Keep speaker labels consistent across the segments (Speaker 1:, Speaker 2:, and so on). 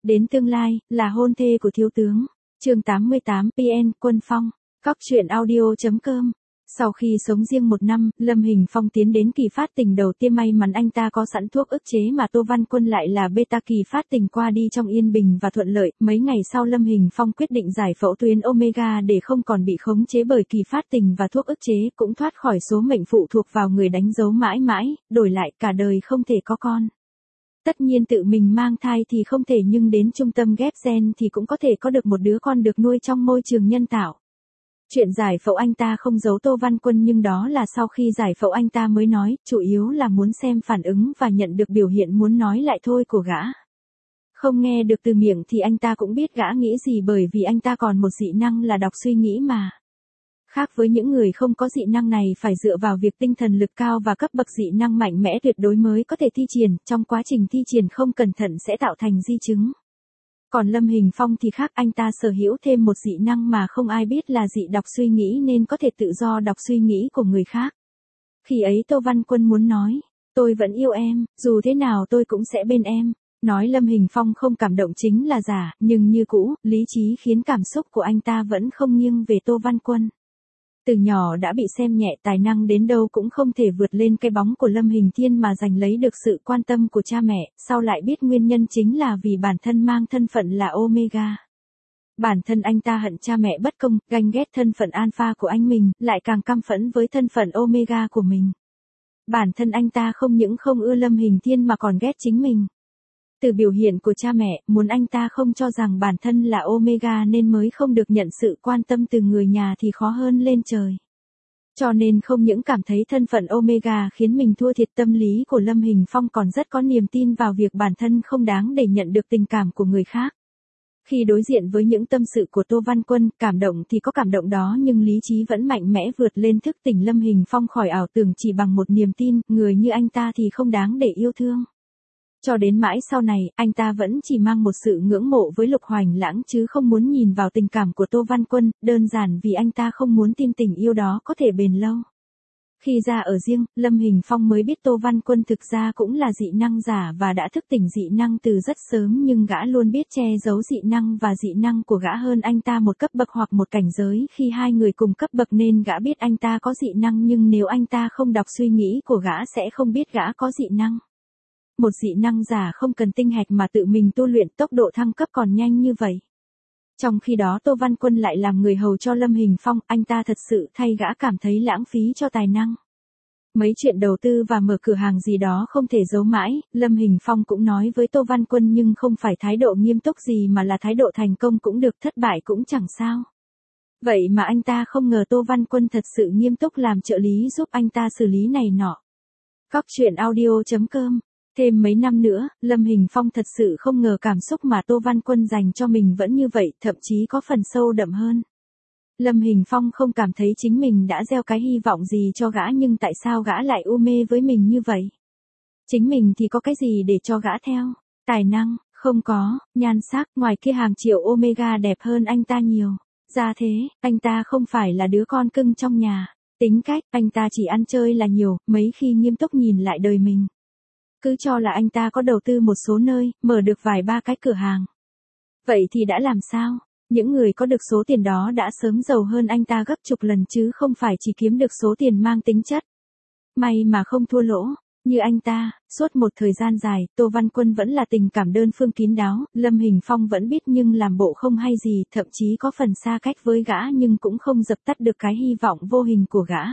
Speaker 1: Đến tương lai, là hôn thê của thiếu tướng. Chương 88 PN Quân Phong. Góc truyện audio.com. Sau khi sống riêng 1 năm, Lâm Hình Phong tiến đến kỳ phát tình đầu tiên, may mắn anh ta có sẵn thuốc ức chế mà Tô Văn Quân lại là beta. Kỳ phát tình qua đi trong yên bình và thuận lợi. Mấy ngày sau Lâm Hình Phong quyết định giải phẫu tuyến omega để không còn bị khống chế bởi kỳ phát tình và thuốc ức chế, cũng thoát khỏi số mệnh phụ thuộc vào người đánh dấu mãi mãi, đổi lại cả đời không thể có con. Tất nhiên tự mình mang thai thì không thể, nhưng đến trung tâm ghép gen thì cũng có thể có được một đứa con được nuôi trong môi trường nhân tạo. Chuyện giải phẫu anh ta không giấu Tô Văn Quân, nhưng đó là sau khi giải phẫu anh ta mới nói, chủ yếu là muốn xem phản ứng và nhận được biểu hiện muốn nói lại thôi của gã. Không nghe được từ miệng thì anh ta cũng biết gã nghĩ gì, bởi vì anh ta còn một dị năng là đọc suy nghĩ mà. Khác với những người không có dị năng này phải dựa vào việc tinh thần lực cao và cấp bậc dị năng mạnh mẽ tuyệt đối mới có thể thi triển, trong quá trình thi triển không cẩn thận sẽ tạo thành di chứng. Còn Lâm Hình Phong thì khác, anh ta sở hữu thêm một dị năng mà không ai biết là dị đọc suy nghĩ, nên có thể tự do đọc suy nghĩ của người khác. Khi ấy Tô Văn Quân muốn nói, tôi vẫn yêu em, dù thế nào tôi cũng sẽ bên em. Nói Lâm Hình Phong không cảm động chính là giả, nhưng như cũ, lý trí khiến cảm xúc của anh ta vẫn không nghiêng về Tô Văn Quân. Từ nhỏ đã bị xem nhẹ, tài năng đến đâu cũng không thể vượt lên cái bóng của Lâm Hình Thiên mà giành lấy được sự quan tâm của cha mẹ, sau lại biết nguyên nhân chính là vì bản thân mang thân phận là Omega. Bản thân anh ta hận cha mẹ bất công, ganh ghét thân phận Alpha của anh mình, lại càng căm phẫn với thân phận Omega của mình. Bản thân anh ta không những không ưa Lâm Hình Thiên mà còn ghét chính mình. Từ biểu hiện của cha mẹ, muốn anh ta không cho rằng bản thân là Omega nên mới không được nhận sự quan tâm từ người nhà thì khó hơn lên trời. Cho nên không những cảm thấy thân phận Omega khiến mình thua thiệt, tâm lý của Lâm Hình Phong còn rất có niềm tin vào việc bản thân không đáng để nhận được tình cảm của người khác. Khi đối diện với những tâm sự của Tô Văn Quân, cảm động thì có cảm động đó, nhưng lý trí vẫn mạnh mẽ vượt lên, thức tỉnh Lâm Hình Phong khỏi ảo tưởng chỉ bằng một niềm tin, người như anh ta thì không đáng để yêu thương. Cho đến mãi sau này, anh ta vẫn chỉ mang một sự ngưỡng mộ với Lục Hoành Lãng chứ không muốn nhìn vào tình cảm của Tô Văn Quân, đơn giản vì anh ta không muốn tin tình yêu đó có thể bền lâu. Khi ra ở riêng, Lâm Hình Phong mới biết Tô Văn Quân thực ra cũng là dị năng giả và đã thức tỉnh dị năng từ rất sớm, nhưng gã luôn biết che giấu dị năng và dị năng của gã hơn anh ta một cấp bậc hoặc một cảnh giới. Khi hai người cùng cấp bậc nên gã biết anh ta có dị năng, nhưng nếu anh ta không đọc suy nghĩ của gã sẽ không biết gã có dị năng. Một dị năng giả không cần tinh hạch mà tự mình tu luyện, tốc độ thăng cấp còn nhanh như vậy. Trong khi đó Tô Văn Quân lại làm người hầu cho Lâm Hình Phong, anh ta thật sự thay gã cảm thấy lãng phí cho tài năng. Mấy chuyện đầu tư và mở cửa hàng gì đó không thể giấu mãi, Lâm Hình Phong cũng nói với Tô Văn Quân, nhưng không phải thái độ nghiêm túc gì mà là thái độ thành công cũng được, thất bại cũng chẳng sao. Vậy mà anh ta không ngờ Tô Văn Quân thật sự nghiêm túc làm trợ lý giúp anh ta xử lý này nọ. Góc truyện audio.com. Thêm mấy năm nữa, Lâm Hình Phong thật sự không ngờ cảm xúc mà Tô Văn Quân dành cho mình vẫn như vậy, thậm chí có phần sâu đậm hơn. Lâm Hình Phong không cảm thấy chính mình đã gieo cái hy vọng gì cho gã, nhưng tại sao gã lại u mê với mình như vậy? Chính mình thì có cái gì để cho gã theo? Tài năng, không có, nhan sắc, ngoài kia hàng triệu Omega đẹp hơn anh ta nhiều. Ra thế, anh ta không phải là đứa con cưng trong nhà. Tính cách, anh ta chỉ ăn chơi là nhiều, mấy khi nghiêm túc nhìn lại đời mình. Cứ cho là anh ta có đầu tư một số nơi, mở được vài ba cái cửa hàng. Vậy thì đã làm sao? Những người có được số tiền đó đã sớm giàu hơn anh ta gấp chục lần chứ không phải chỉ kiếm được số tiền mang tính chất. May mà không thua lỗ. Như anh ta, suốt một thời gian dài, Tô Văn Quân vẫn là tình cảm đơn phương kín đáo, Lâm Hình Phong vẫn biết nhưng làm bộ không hay gì, thậm chí có phần xa cách với gã, nhưng cũng không dập tắt được cái hy vọng vô hình của gã.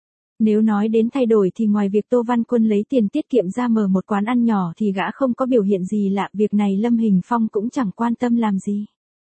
Speaker 1: Nếu nói đến thay đổi thì ngoài việc Tô Văn Quân lấy tiền tiết kiệm ra mở một quán ăn nhỏ thì gã không có biểu hiện gì lạ, việc này Lâm Hình Phong cũng chẳng quan tâm làm gì.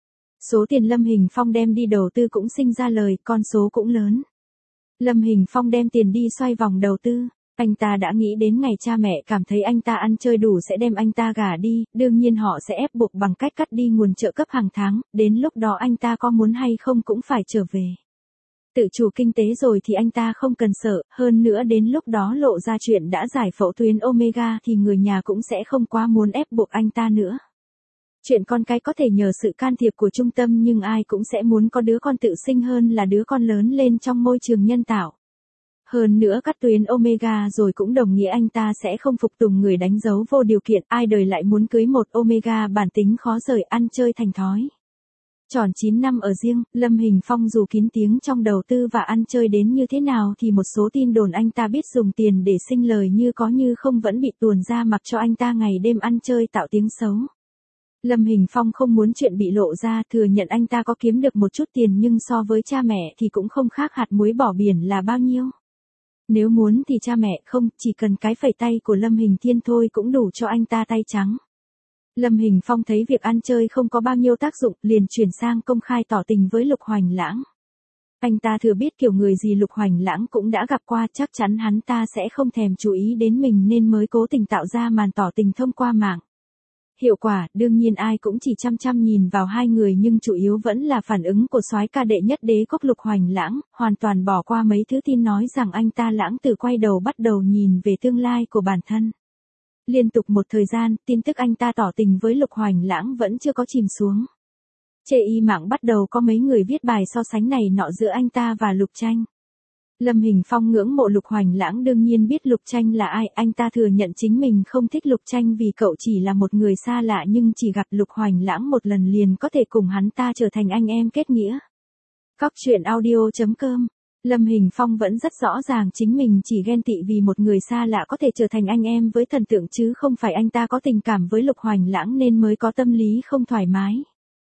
Speaker 1: Số tiền Lâm Hình Phong đem đi đầu tư cũng sinh ra lời, con số cũng lớn. Lâm Hình Phong đem tiền đi xoay vòng đầu tư, anh ta đã nghĩ đến ngày cha mẹ cảm thấy anh ta ăn chơi đủ sẽ đem anh ta gả đi, đương nhiên họ sẽ ép buộc bằng cách cắt đi nguồn trợ cấp hàng tháng, đến lúc đó anh ta có muốn hay không cũng phải trở về. Tự chủ kinh tế rồi thì anh ta không cần sợ, hơn nữa đến lúc đó lộ ra chuyện đã giải phẫu tuyến omega thì người nhà cũng sẽ không quá muốn ép buộc anh ta nữa. Chuyện con cái có thể nhờ sự can thiệp của trung tâm, nhưng ai cũng sẽ muốn có đứa con tự sinh hơn là đứa con lớn lên trong môi trường nhân tạo. Hơn nữa cắt tuyến Omega rồi cũng đồng nghĩa anh ta sẽ không phục tùng người đánh dấu vô điều kiện, ai đời lại muốn cưới một Omega bản tính khó rời, ăn chơi thành thói. Tròn 9 năm ở riêng, Lâm Hình Phong dù kín tiếng trong đầu tư và ăn chơi đến như thế nào thì một số tin đồn anh ta biết dùng tiền để sinh lời như có như không vẫn bị tuồn ra mặc cho anh ta ngày đêm ăn chơi tạo tiếng xấu. Lâm Hình Phong không muốn chuyện bị lộ ra, thừa nhận anh ta có kiếm được một chút tiền nhưng so với cha mẹ thì cũng không khác hạt muối bỏ biển là bao nhiêu. Nếu muốn thì cha mẹ không, chỉ cần cái phẩy tay của Lâm Hình Thiên thôi cũng đủ cho anh ta tay trắng. Lâm Hình Phong thấy việc ăn chơi không có bao nhiêu tác dụng, liền chuyển sang công khai tỏ tình với Lục Hoành Lãng. Anh ta thừa biết kiểu người gì Lục Hoành Lãng cũng đã gặp qua, chắc chắn hắn ta sẽ không thèm chú ý đến mình nên mới cố tình tạo ra màn tỏ tình thông qua mạng. Hiệu quả, đương nhiên ai cũng chỉ chăm chăm nhìn vào hai người nhưng chủ yếu vẫn là phản ứng của soái ca đệ nhất đế quốc Lục Hoành Lãng, hoàn toàn bỏ qua mấy thứ tin nói rằng anh ta lãng tử quay đầu bắt đầu nhìn về tương lai của bản thân. Liên tục một thời gian, tin tức anh ta tỏ tình với Lục Hoành Lãng vẫn chưa có chìm xuống. Chê y mạng bắt đầu có mấy người viết bài so sánh này nọ giữa anh ta và Lục Tranh. Lâm Hình Phong ngưỡng mộ Lục Hoành Lãng đương nhiên biết Lục Tranh là ai, anh ta thừa nhận chính mình không thích Lục Tranh vì cậu chỉ là một người xa lạ nhưng chỉ gặp Lục Hoành Lãng một lần liền có thể cùng hắn ta trở thành anh em kết nghĩa. Cóc truyện audio.com. Lâm Hình Phong vẫn rất rõ ràng chính mình chỉ ghen tị vì một người xa lạ có thể trở thành anh em với thần tượng chứ không phải anh ta có tình cảm với Lục Hoành Lãng nên mới có tâm lý không thoải mái.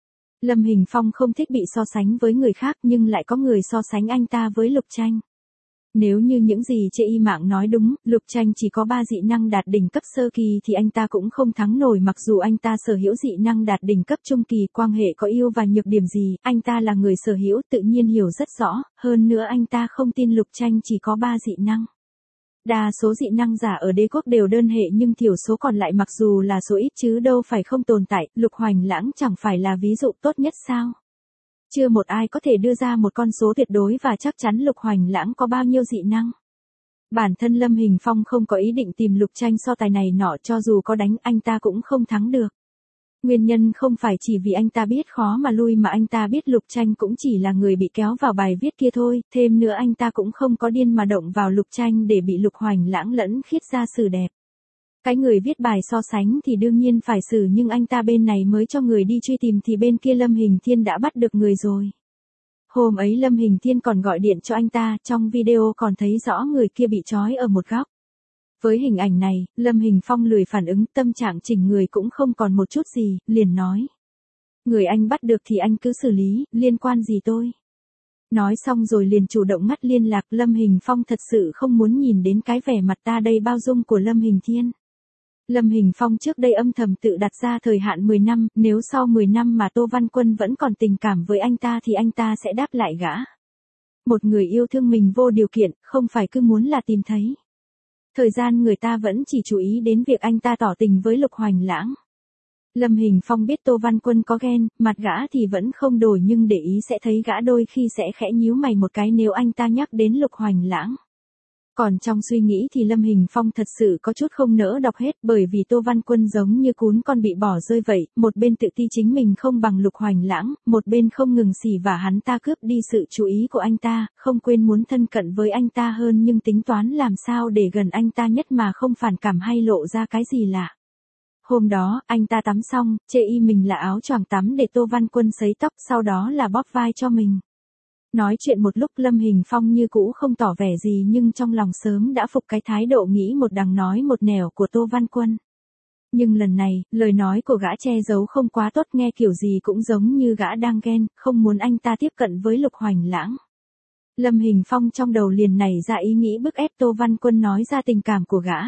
Speaker 1: Lâm Hình Phong không thích bị so sánh với người khác nhưng lại có người so sánh anh ta với Lục Tranh. Nếu như những gì chê y mạng nói đúng, Lục Tranh chỉ có 3 dị năng đạt đỉnh cấp sơ kỳ thì anh ta cũng không thắng nổi mặc dù anh ta sở hữu dị năng đạt đỉnh cấp trung kỳ, quan hệ có ưu và nhược điểm gì, anh ta là người sở hữu tự nhiên hiểu rất rõ, hơn nữa anh ta không tin Lục Tranh chỉ có 3 dị năng. Đa số dị năng giả ở đế quốc đều đơn hệ nhưng thiểu số còn lại mặc dù là số ít chứ đâu phải không tồn tại, Lục Hoành Lãng chẳng phải là ví dụ tốt nhất sao? Chưa một ai có thể đưa ra một con số tuyệt đối và chắc chắn Lục Hoành Lãng có bao nhiêu dị năng. Bản thân Lâm Hình Phong không có ý định tìm Lục Tranh so tài này nọ, cho dù có đánh anh ta cũng không thắng được. Nguyên nhân không phải chỉ vì anh ta biết khó mà lui mà anh ta biết Lục Tranh cũng chỉ là người bị kéo vào bài viết kia thôi, thêm nữa anh ta cũng không có điên mà động vào Lục Tranh để bị Lục Hoành Lãng lẫn khiết ra xử đẹp. Cái người viết bài so sánh thì đương nhiên phải xử nhưng anh ta bên này mới cho người đi truy tìm thì bên kia Lâm Hình Thiên đã bắt được người rồi. Hôm ấy Lâm Hình Thiên còn gọi điện cho anh ta, trong video còn thấy rõ người kia bị trói ở một góc. Với hình ảnh này, Lâm Hình Phong lười phản ứng, tâm trạng chỉnh người cũng không còn một chút gì, liền nói. Người anh bắt được thì anh cứ xử lý, liên quan gì tôi. Nói xong rồi liền chủ động ngắt liên lạc. Lâm Hình Phong thật sự không muốn nhìn đến cái vẻ mặt ta đây bao dung của Lâm Hình Thiên. Lâm Hình Phong trước đây âm thầm tự đặt ra thời hạn 10 năm, nếu sau 10 năm mà Tô Văn Quân vẫn còn tình cảm với anh ta thì anh ta sẽ đáp lại gã. Một người yêu thương mình vô điều kiện, không phải cứ muốn là tìm thấy. Thời gian người ta vẫn chỉ chú ý đến việc anh ta tỏ tình với Lục Hoành Lãng. Lâm Hình Phong biết Tô Văn Quân có ghen, mặt gã thì vẫn không đổi nhưng để ý sẽ thấy gã đôi khi sẽ khẽ nhíu mày một cái nếu anh ta nhắc đến Lục Hoành Lãng. Còn trong suy nghĩ thì Lâm Hình Phong thật sự có chút không nỡ đọc hết bởi vì Tô Văn Quân giống như cún con bị bỏ rơi vậy, một bên tự ti chính mình không bằng Lục Hoành Lãng, một bên không ngừng xỉ vả hắn ta cướp đi sự chú ý của anh ta, không quên muốn thân cận với anh ta hơn nhưng tính toán làm sao để gần anh ta nhất mà không phản cảm hay lộ ra cái gì lạ. Hôm đó, anh ta tắm xong, chê y mình là áo choàng tắm để Tô Văn Quân sấy tóc, sau đó là bóp vai cho mình. Nói chuyện một lúc Lâm Hình Phong như cũ không tỏ vẻ gì nhưng trong lòng sớm đã phục cái thái độ nghĩ một đằng nói một nẻo của Tô Văn Quân. Nhưng lần này, lời nói của gã che giấu không quá tốt, nghe kiểu gì cũng giống như gã đang ghen, không muốn anh ta tiếp cận với Lục Hoành Lãng. Lâm Hình Phong trong đầu liền nảy ra ý nghĩ bức ép Tô Văn Quân nói ra tình cảm của gã.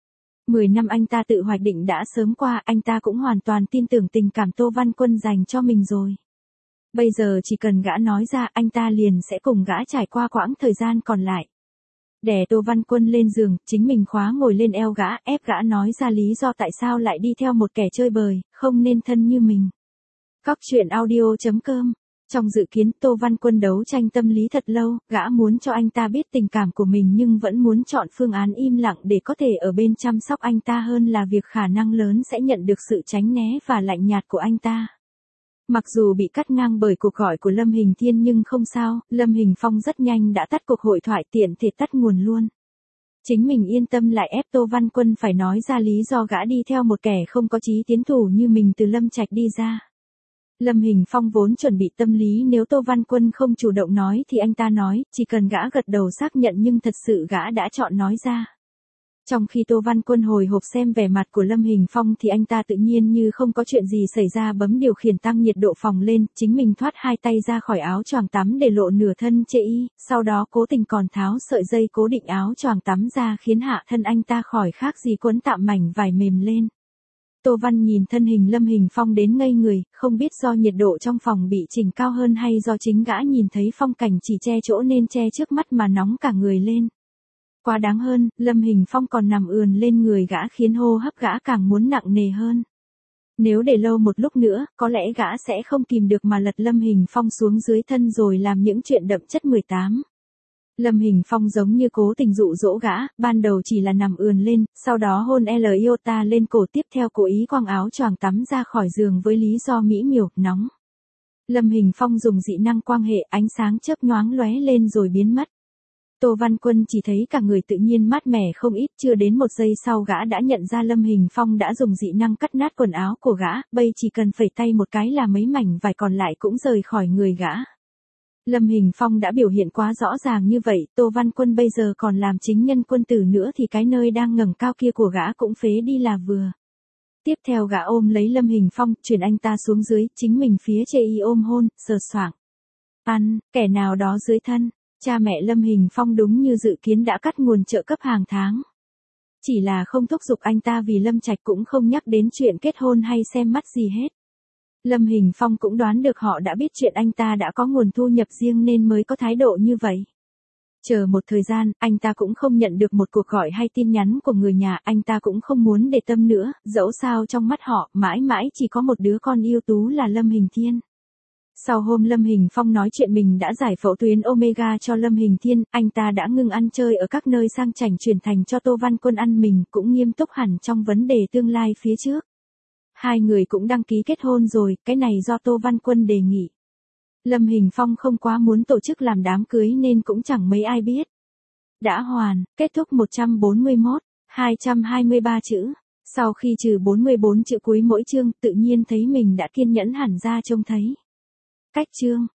Speaker 1: 10 năm anh ta tự hoạch định đã sớm qua, anh ta cũng hoàn toàn tin tưởng tình cảm Tô Văn Quân dành cho mình rồi. Bây giờ chỉ cần gã nói ra anh ta liền sẽ cùng gã trải qua quãng thời gian còn lại. Đè Tô Văn Quân lên giường, chính mình khóa ngồi lên eo gã, ép gã nói ra lý do tại sao lại đi theo một kẻ chơi bời, không nên thân như mình. Cóc truyện audio.com. Trong dự kiến Tô Văn Quân đấu tranh tâm lý thật lâu, gã muốn cho anh ta biết tình cảm của mình nhưng vẫn muốn chọn phương án im lặng để có thể ở bên chăm sóc anh ta hơn là việc khả năng lớn sẽ nhận được sự tránh né và lạnh nhạt của anh ta. Mặc dù bị cắt ngang bởi cuộc gọi của Lâm Hình Thiên nhưng không sao, Lâm Hình Phong rất nhanh đã tắt cuộc hội thoại tiện thể tắt nguồn luôn. Chính mình yên tâm lại ép Tô Văn Quân phải nói ra lý do gã đi theo một kẻ không có chí tiến thủ như mình từ Lâm Trạch đi ra. Lâm Hình Phong vốn chuẩn bị tâm lý nếu Tô Văn Quân không chủ động nói thì anh ta nói, chỉ cần gã gật đầu xác nhận nhưng thật sự gã đã chọn nói ra. Trong khi Tô Văn Quân hồi hộp xem vẻ mặt của Lâm Hình Phong thì anh ta tự nhiên như không có chuyện gì xảy ra bấm điều khiển tăng nhiệt độ phòng lên, chính mình thoát hai tay ra khỏi áo choàng tắm để lộ nửa thân chê y, sau đó cố tình còn tháo sợi dây cố định áo choàng tắm ra khiến hạ thân anh ta khỏi khác gì quấn tạm mảnh vải mềm lên. Tô Văn nhìn thân hình Lâm Hình Phong đến ngây người, không biết do nhiệt độ trong phòng bị chỉnh cao hơn hay do chính gã nhìn thấy phong cảnh chỉ che chỗ nên che trước mắt mà nóng cả người lên. Quá đáng hơn, Lâm Hình Phong còn nằm ườn lên người gã khiến hô hấp gã càng muốn nặng nề hơn. Nếu để lâu một lúc nữa, có lẽ gã sẽ không kìm được mà lật Lâm Hình Phong xuống dưới thân rồi làm những chuyện đậm chất 18. Lâm Hình Phong giống như cố tình dụ dỗ gã, ban đầu chỉ là nằm ườn lên, sau đó hôn Iota lên cổ, tiếp theo cố ý quăng áo choàng tắm ra khỏi giường với lý do mỹ miều, nóng. Lâm Hình Phong dùng dị năng quang hệ, ánh sáng chớp nhoáng lóe lên rồi biến mất. Tô Văn Quân chỉ thấy cả người tự nhiên mát mẻ không ít, chưa đến một giây sau gã đã nhận ra Lâm Hình Phong đã dùng dị năng cắt nát quần áo của gã, bây chỉ cần phẩy tay một cái là mấy mảnh vải còn lại cũng rời khỏi người gã. Lâm Hình Phong đã biểu hiện quá rõ ràng như vậy, Tô Văn Quân bây giờ còn làm chính nhân quân tử nữa thì cái nơi đang ngẩng cao kia của gã cũng phế đi là vừa. Tiếp theo gã ôm lấy Lâm Hình Phong, chuyển anh ta xuống dưới, chính mình phía chê y ôm hôn, sờ soạng. Kẻ nào đó dưới thân. Cha mẹ Lâm Hình Phong đúng như dự kiến đã cắt nguồn trợ cấp hàng tháng. Chỉ là không thúc giục anh ta vì Lâm Trạch cũng không nhắc đến chuyện kết hôn hay xem mắt gì hết. Lâm Hình Phong cũng đoán được họ đã biết chuyện anh ta đã có nguồn thu nhập riêng nên mới có thái độ như vậy. Chờ một thời gian, anh ta cũng không nhận được một cuộc gọi hay tin nhắn của người nhà, anh ta cũng không muốn để tâm nữa, dẫu sao trong mắt họ, mãi mãi chỉ có một đứa con yêu tú là Lâm Hình Thiên. Sau hôm Lâm Hình Phong nói chuyện mình đã giải phẫu tuyến Omega cho Lâm Hình Thiên, anh ta đã ngưng ăn chơi ở các nơi sang chảnh chuyển thành cho Tô Văn Quân ăn, mình cũng nghiêm túc hẳn trong vấn đề tương lai phía trước. Hai người cũng đăng ký kết hôn rồi, cái này do Tô Văn Quân đề nghị. Lâm Hình Phong không quá muốn tổ chức làm đám cưới nên cũng chẳng mấy ai biết. Đã hoàn, kết thúc 141, 223 chữ. Sau khi trừ 44 chữ cuối mỗi chương, tự nhiên thấy mình đã kiên nhẫn hẳn ra trông thấy. Cách chương